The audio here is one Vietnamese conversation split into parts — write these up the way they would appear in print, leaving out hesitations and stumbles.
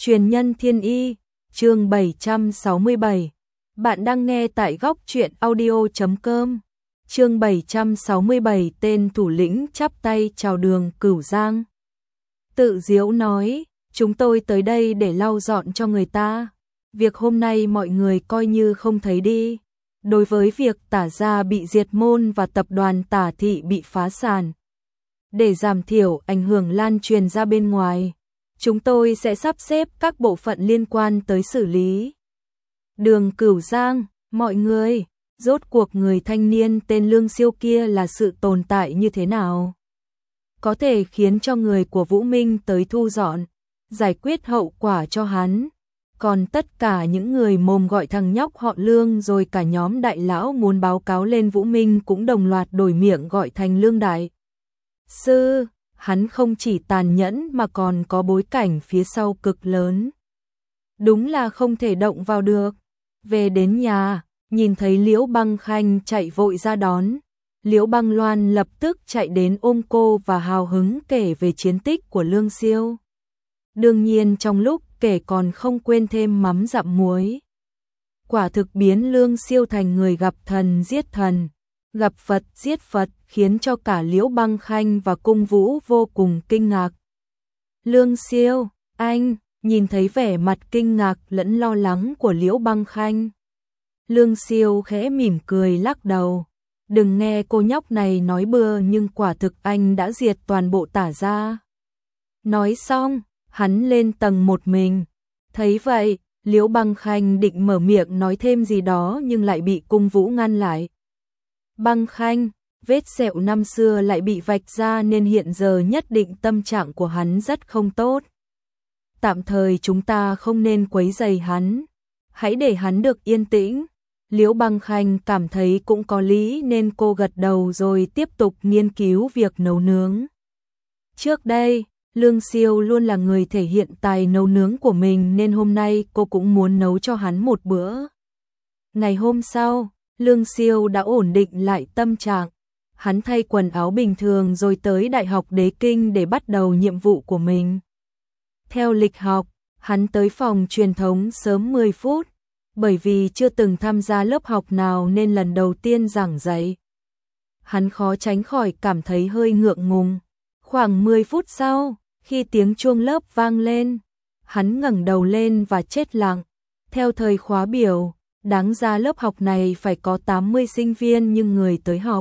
Truyền nhân thiên y, chương 767. Bạn đang nghe tại góc truyện audio.com. Chương 767, tên thủ lĩnh chắp tay chào Đường Cửu Giang. Tự diễu nói, chúng tôi tới đây để lau dọn cho người ta. Việc hôm nay mọi người coi như không thấy đi. Đối với việc Tả gia bị diệt môn và tập đoàn Tả thị bị phá sản, để giảm thiểu ảnh hưởng lan truyền ra bên ngoài, chúng tôi sẽ sắp xếp các bộ phận liên quan tới xử lý. Đường Cửu Giang, mọi người, rốt cuộc người thanh niên tên Lương Siêu kia là sự tồn tại như thế nào? Có thể khiến cho người của Vũ Minh tới thu dọn, giải quyết hậu quả cho hắn. Còn tất cả những người mồm gọi thằng nhóc họ Lương rồi cả nhóm đại lão muốn báo cáo lên Vũ Minh cũng đồng loạt đổi miệng gọi thành Lương Đại Sư. Hắn không chỉ tàn nhẫn mà còn có bối cảnh phía sau cực lớn. Đúng là không thể động vào được. Về đến nhà, nhìn thấy Liễu Băng Khanh chạy vội ra đón. Liễu Băng Loan lập tức chạy đến ôm cô và hào hứng kể về chiến tích của Lương Siêu. Đương nhiên trong lúc kể còn không quên thêm mắm dặm muối. Quả thực biến Lương Siêu thành người gặp thần giết thần, gặp Phật giết Phật, khiến cho cả Liễu Băng Khanh và Cung Vũ vô cùng kinh ngạc. Lương Siêu, anh, nhìn thấy vẻ mặt kinh ngạc lẫn lo lắng của Liễu Băng Khanh. Lương Siêu khẽ mỉm cười lắc đầu. Đừng nghe cô nhóc này nói bừa, nhưng quả thực anh đã diệt toàn bộ Tả gia. Nói xong, hắn lên tầng một mình. Thấy vậy, Liễu Băng Khanh định mở miệng nói thêm gì đó nhưng lại bị Cung Vũ ngăn lại. Băng Khanh, vết sẹo năm xưa lại bị vạch ra nên hiện giờ nhất định tâm trạng của hắn rất không tốt. Tạm thời chúng ta không nên quấy rầy hắn, hãy để hắn được yên tĩnh. Liễu Băng Khanh cảm thấy cũng có lý nên cô gật đầu rồi tiếp tục nghiên cứu việc nấu nướng. Trước đây, Lương Siêu luôn là người thể hiện tài nấu nướng của mình nên hôm nay cô cũng muốn nấu cho hắn một bữa. Ngày hôm sau, Lương Siêu đã ổn định lại tâm trạng. Hắn thay quần áo bình thường rồi tới Đại học Đế Kinh để bắt đầu nhiệm vụ của mình. Theo lịch học, hắn tới phòng truyền thống sớm 10 phút, bởi vì chưa từng tham gia lớp học nào nên lần đầu tiên giảng dạy. Hắn khó tránh khỏi cảm thấy hơi ngượng ngùng. Khoảng 10 phút sau, khi tiếng chuông lớp vang lên, hắn ngẩng đầu lên và chết lặng. Theo thời khóa biểu, đáng ra lớp học này phải có 80 sinh viên nhưng người tới học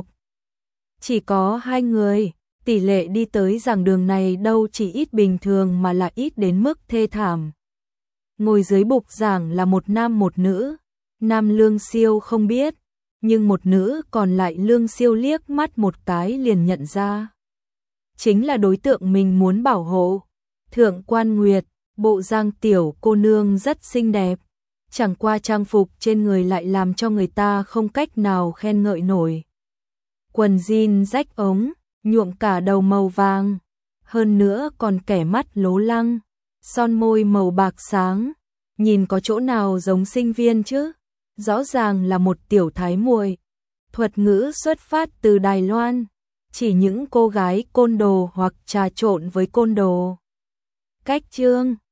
chỉ có 2 người. Tỷ lệ đi tới giảng đường này đâu chỉ ít bình thường mà là ít đến mức thê thảm. Ngồi dưới bục giảng là một nam một nữ. Nam Lương Siêu không biết, nhưng một nữ còn lại Lương Siêu liếc mắt một cái liền nhận ra. Chính là đối tượng mình muốn bảo hộ. Thượng Quan Nguyệt, bộ dạng tiểu cô nương rất xinh đẹp. Chẳng qua trang phục trên người lại làm cho người ta không cách nào khen ngợi nổi. Quần jean rách ống, nhuộm cả đầu màu vàng, hơn nữa còn kẻ mắt lố lăng, son môi màu bạc sáng, nhìn có chỗ nào giống sinh viên chứ? Rõ ràng là một tiểu thái muội. Thuật ngữ xuất phát từ Đài Loan, chỉ những cô gái côn đồ hoặc trà trộn với côn đồ. Cách chương